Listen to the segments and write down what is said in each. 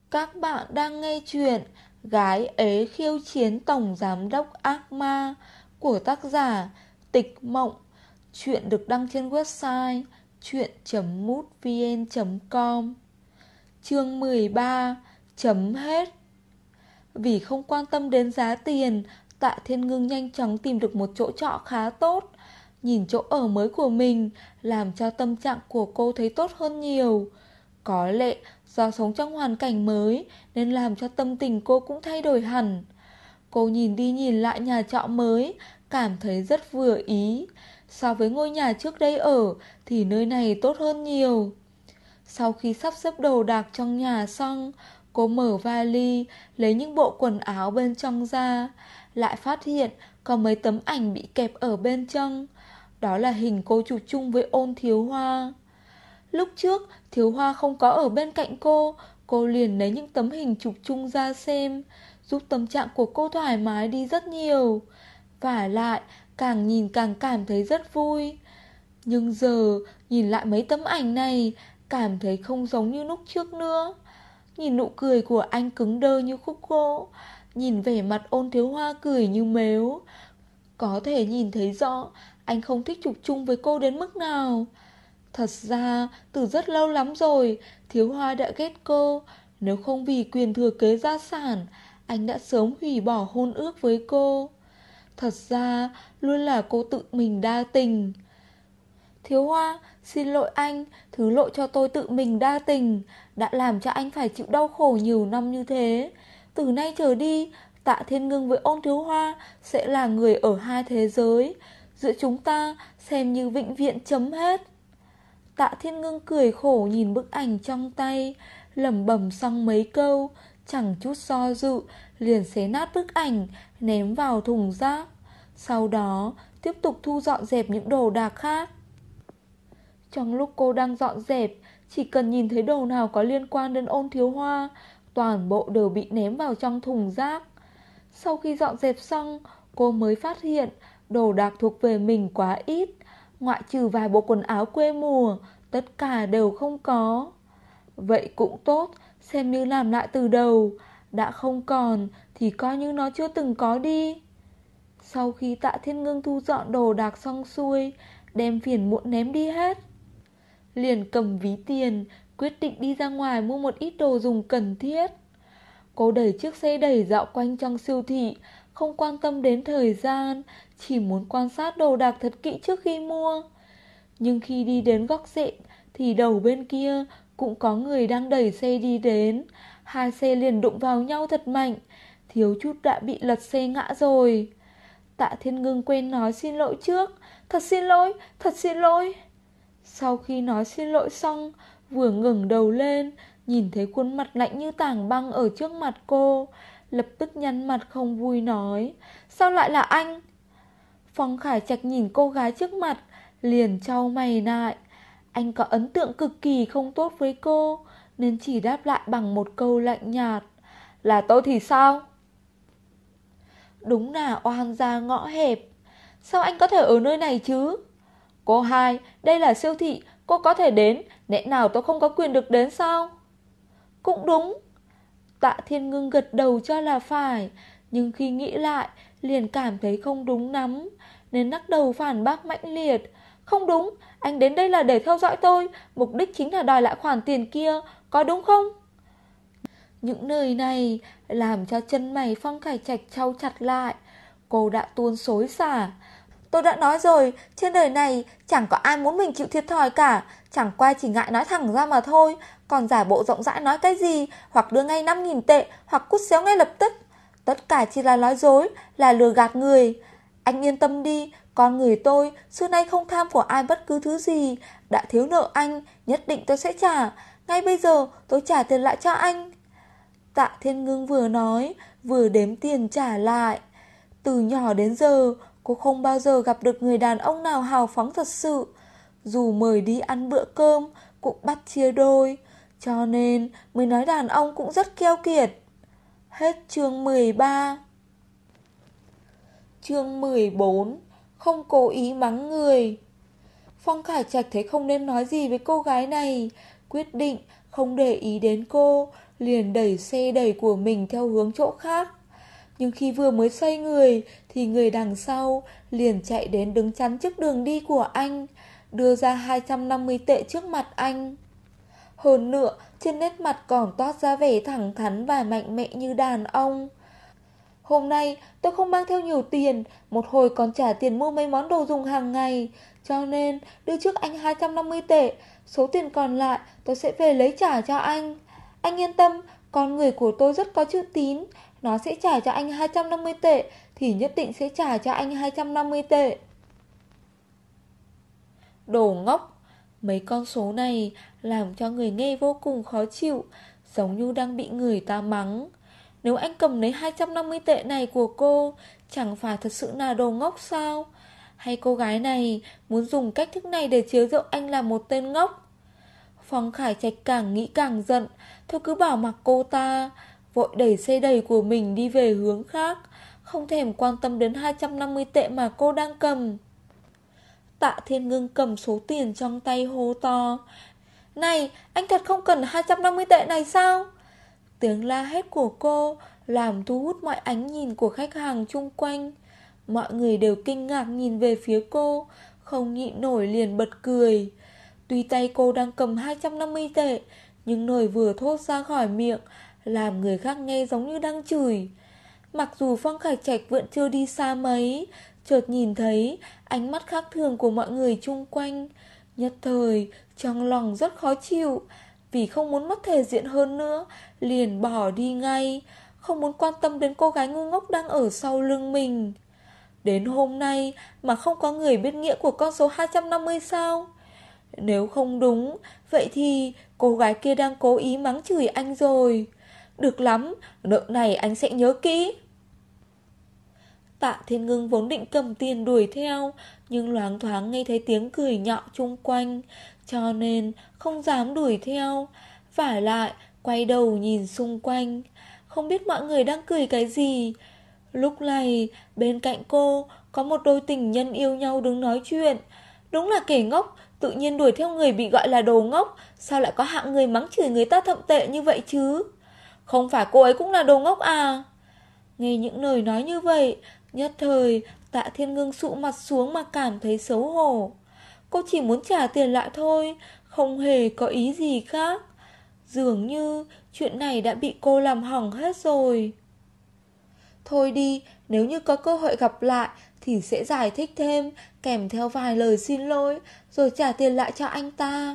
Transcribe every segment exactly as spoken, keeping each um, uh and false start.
Các bạn đang nghe chuyện Gái ế khiêu chiến tổng giám đốc ác ma của tác giả Tịch Mộng. Chuyện được đăng trên website chuyện chấm mútvn chấm com. Chương mười ba. Chấm hết. Vì không quan tâm đến giá tiền, Tạ Thiên Ngưng nhanh chóng tìm được một chỗ trọ khá tốt. Nhìn chỗ ở mới của mình làm cho tâm trạng của cô thấy tốt hơn nhiều. Có lẽ do sống trong hoàn cảnh mới nên làm cho tâm tình cô cũng thay đổi hẳn. Cô nhìn đi nhìn lại nhà trọ mới, cảm thấy rất vừa ý. So với ngôi nhà trước đây ở thì nơi này tốt hơn nhiều. Sau khi sắp xếp đồ đạc trong nhà xong, cô mở vali, lấy những bộ quần áo bên trong ra. Lại phát hiện có mấy tấm ảnh bị kẹp ở bên trong. Đó là hình cô chụp chung với Ôn Thiếu Hoa. Lúc trước Thiếu Hoa không có ở bên cạnh cô, cô liền lấy những tấm hình chụp chung ra xem, giúp tâm trạng của cô thoải mái đi rất nhiều. Vả lại càng nhìn càng cảm thấy rất vui. Nhưng giờ nhìn lại mấy tấm ảnh này, cảm thấy không giống như lúc trước nữa. Nhìn nụ cười của anh cứng đơ như khúc gỗ, nhìn vẻ mặt Ôn Thiếu Hoa cười như mếu, có thể nhìn thấy rõ anh không thích chụp chung với cô đến mức nào. Thật ra từ rất lâu lắm rồi Thiếu Hoa đã ghét cô. Nếu không vì quyền thừa kế gia sản, anh đã sớm hủy bỏ hôn ước với cô. Thật ra luôn là cô tự mình đa tình. Thiếu Hoa, xin lỗi anh, thứ lỗi cho tôi tự mình đa tình, đã làm cho anh phải chịu đau khổ nhiều năm như thế. Từ nay trở đi, Tạ Thiên Ngưng với Ôn Thiếu Hoa sẽ là người ở hai thế giới. Giữa chúng ta xem như vĩnh viễn chấm hết. Tạ Thiên Ngưng cười khổ nhìn bức ảnh trong tay, lẩm bẩm xong mấy câu, chẳng chút do dự, liền xé nát bức ảnh, ném vào thùng rác. Sau đó, tiếp tục thu dọn dẹp những đồ đạc khác. Trong lúc cô đang dọn dẹp, chỉ cần nhìn thấy đồ nào có liên quan đến Ôn Thiếu Hoa, toàn bộ đều bị ném vào trong thùng rác. Sau khi dọn dẹp xong, cô mới phát hiện đồ đạc thuộc về mình quá ít. Ngoại trừ vài bộ quần áo quê mùa, tất cả đều không có. Vậy cũng tốt, xem như làm lại từ đầu. Đã không còn thì coi như nó chưa từng có đi. Sau khi Tạ Thiên Ngưng thu dọn đồ đạc xong xuôi, đem phiền muộn ném đi hết, liền cầm ví tiền, quyết định đi ra ngoài mua một ít đồ dùng cần thiết. Cô đẩy chiếc xe đẩy dạo quanh trong siêu thị, không quan tâm đến thời gian, chỉ muốn quan sát đồ đạc thật kỹ trước khi mua. Nhưng khi đi đến góc rẽ thì đầu bên kia cũng có người đang đẩy xe đi đến. Hai xe liền đụng vào nhau thật mạnh, thiếu chút đã bị lật xe ngã rồi. Tạ Thiên Ngưng quên nói xin lỗi trước. Thật xin lỗi, thật xin lỗi. Sau khi nói xin lỗi xong, vừa ngẩng đầu lên, nhìn thấy khuôn mặt lạnh như tảng băng ở trước mặt cô, lập tức nhăn mặt không vui nói: Sao lại là anh? Phong Khải Trạch nhìn cô gái trước mặt, liền chau mày lại. Anh có ấn tượng cực kỳ không tốt với cô, nên chỉ đáp lại bằng một câu lạnh nhạt: Là tôi thì sao? Đúng là oan gia ngõ hẹp. Sao anh có thể ở nơi này chứ? Cô hai, đây là siêu thị, cô có thể đến, lẽ nào tôi không có quyền được đến sao? Cũng đúng. Tạ Thiên Ngưng gật đầu cho là phải, nhưng khi nghĩ lại liền cảm thấy không đúng lắm, nên lắc đầu phản bác mãnh liệt. Không đúng, anh đến đây là để theo dõi tôi, mục đích chính là đòi lại khoản tiền kia, có đúng không? Những lời này làm cho chân mày Phong Khải Trạch chau chặt lại. Cô đã tuôn xối xả. Tôi đã nói rồi, trên đời này chẳng có ai muốn mình chịu thiệt thòi cả, chẳng qua chỉ ngại nói thẳng ra mà thôi. Còn giả bộ rộng rãi nói cái gì, hoặc đưa ngay năm nghìn tệ, hoặc cút xéo ngay lập tức. Tất cả chỉ là nói dối, là lừa gạt người. Anh yên tâm đi, con người tôi xưa nay không tham của ai bất cứ thứ gì. Đã thiếu nợ anh, nhất định tôi sẽ trả. Ngay bây giờ tôi trả tiền lại cho anh. Tạ Thiên Ngưng vừa nói, vừa đếm tiền trả lại. Từ nhỏ đến giờ, cô không bao giờ gặp được người đàn ông nào hào phóng thật sự. Dù mời đi ăn bữa cơm, cũng bắt chia đôi. Cho nên mới nói đàn ông cũng rất keo kiệt. Hết chương mười ba. Chương mười bốn. Không cố ý mắng người. Phong Khải Trạch thấy không nên nói gì với cô gái này, quyết định không để ý đến cô, liền đẩy xe đẩy của mình theo hướng chỗ khác. Nhưng khi vừa mới xoay người thì người đằng sau liền chạy đến đứng chắn trước đường đi của anh, đưa ra hai trăm năm mươi tệ trước mặt anh. Hơn nữa, trên nét mặt còn toát ra vẻ thẳng thắn và mạnh mẽ như đàn ông. Hôm nay tôi không mang theo nhiều tiền, một hồi còn trả tiền mua mấy món đồ dùng hàng ngày, cho nên đưa trước anh hai trăm năm mươi tệ, số tiền còn lại tôi sẽ về lấy trả cho anh. Anh yên tâm, con người của tôi rất có chữ tín, nó sẽ trả cho anh hai trăm năm mươi tệ thì nhất định sẽ trả cho anh hai trăm năm mươi tệ. Đồ ngốc! Mấy con số này làm cho người nghe vô cùng khó chịu, giống như đang bị người ta mắng. Nếu anh cầm lấy hai trăm năm mươi tệ này của cô, chẳng phải thật sự là đồ ngốc sao? Hay cô gái này muốn dùng cách thức này để chiếu giễu anh là một tên ngốc? Phong Khải Trạch càng nghĩ càng giận, thôi cứ bảo mặc cô ta, vội đẩy xe đẩy của mình đi về hướng khác, không thèm quan tâm đến hai trăm năm mươi tệ mà cô đang cầm. Tạ Thiên Ngưng cầm số tiền trong tay hô to: Này, anh thật không cần hai trăm năm mươi tệ này sao? Tiếng la hét của cô làm thu hút mọi ánh nhìn của khách hàng chung quanh. Mọi người đều kinh ngạc nhìn về phía cô, không nhịn nổi liền bật cười. Tuy tay cô đang cầm hai trăm năm mươi tệ, nhưng lời vừa thốt ra khỏi miệng làm người khác nghe giống như đang chửi. Mặc dù Phong Khải Trạch vẫn chưa đi xa mấy, chợt nhìn thấy ánh mắt khác thường của mọi người chung quanh, nhất thời trong lòng rất khó chịu. Vì không muốn mất thể diện hơn nữa, liền bỏ đi ngay, không muốn quan tâm đến cô gái ngu ngốc đang ở sau lưng mình. Đến hôm nay mà không có người biết nghĩa của con số hai trăm năm mươi sao? Nếu không đúng, vậy thì cô gái kia đang cố ý mắng chửi anh rồi. Được lắm, nợ này anh sẽ nhớ kỹ. Tạ Thiên Ngưng vốn định cầm tiền đuổi theo, nhưng loáng thoáng nghe thấy tiếng cười nhạo chung quanh, cho nên không dám đuổi theo. Vả lại quay đầu nhìn xung quanh, không biết mọi người đang cười cái gì. Lúc này bên cạnh cô có một đôi tình nhân yêu nhau đứng nói chuyện. Đúng là kẻ ngốc, tự nhiên đuổi theo người bị gọi là đồ ngốc. Sao lại có hạng người mắng chửi người ta thậm tệ như vậy chứ? Không phải cô ấy cũng là đồ ngốc à? Nghe những lời nói như vậy, nhất thời Tạ Thiên Ngưng sụ mặt xuống mà cảm thấy xấu hổ. Cô chỉ muốn trả tiền lại thôi, không hề có ý gì khác. Dường như chuyện này đã bị cô làm hỏng hết rồi. Thôi đi, nếu như có cơ hội gặp lại thì sẽ giải thích thêm, kèm theo vài lời xin lỗi, rồi trả tiền lại cho anh ta.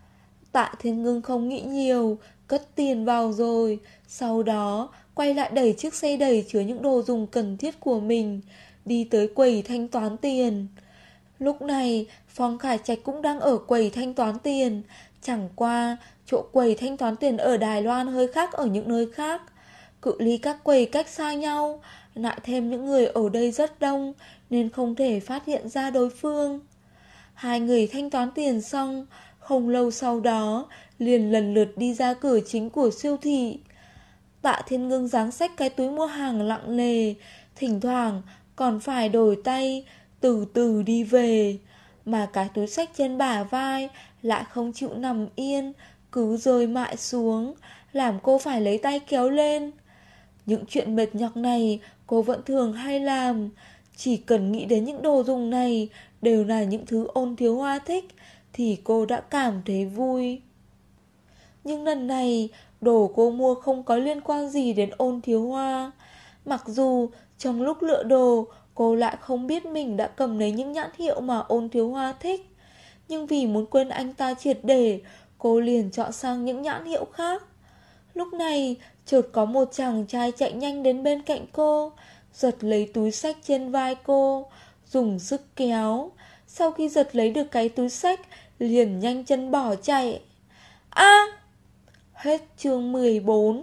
Tạ Thiên Ngưng không nghĩ nhiều, cất tiền vào rồi, sau đó quay lại đẩy chiếc xe đẩy chứa những đồ dùng cần thiết của mình, đi tới quầy thanh toán tiền. Lúc này Phong Khải Trạch cũng đang ở quầy thanh toán tiền, chẳng qua chỗ quầy thanh toán tiền ở Đài Loan hơi khác ở những nơi khác. Cự ly các quầy cách xa nhau, lại thêm những người ở đây rất đông nên không thể phát hiện ra đối phương. Hai người thanh toán tiền xong, không lâu sau đó liền lần lượt đi ra cửa chính của siêu thị. Tạ Thiên Ngưng giáng xách cái túi mua hàng lặng lề, thỉnh thoảng còn phải đổi tay, từ từ đi về. Mà cái túi xách trên bả vai lại không chịu nằm yên, cứ rơi mãi xuống, làm cô phải lấy tay kéo lên. Những chuyện mệt nhọc này cô vẫn thường hay làm. Chỉ cần nghĩ đến những đồ dùng này đều là những thứ Ôn Thiếu Hoa thích thì cô đã cảm thấy vui. Nhưng lần này đồ cô mua không có liên quan gì đến Ôn Thiếu Hoa. Mặc dù trong lúc lựa đồ cô lại không biết mình đã cầm lấy những nhãn hiệu mà Ôn Thiếu Hoa thích, nhưng vì muốn quên anh ta triệt để, cô liền chọn sang những nhãn hiệu khác. Lúc này chợt có một chàng trai chạy nhanh đến bên cạnh cô, giật lấy túi xách trên vai cô, dùng sức kéo. Sau khi giật lấy được cái túi xách, liền nhanh chân bỏ chạy. A! Hết chương mười bốn.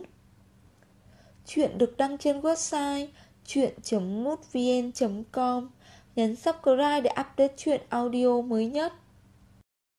Chuyện được đăng trên website chuyện chấm mútvn chấm com. Nhấn subscribe để update chuyện audio mới nhất.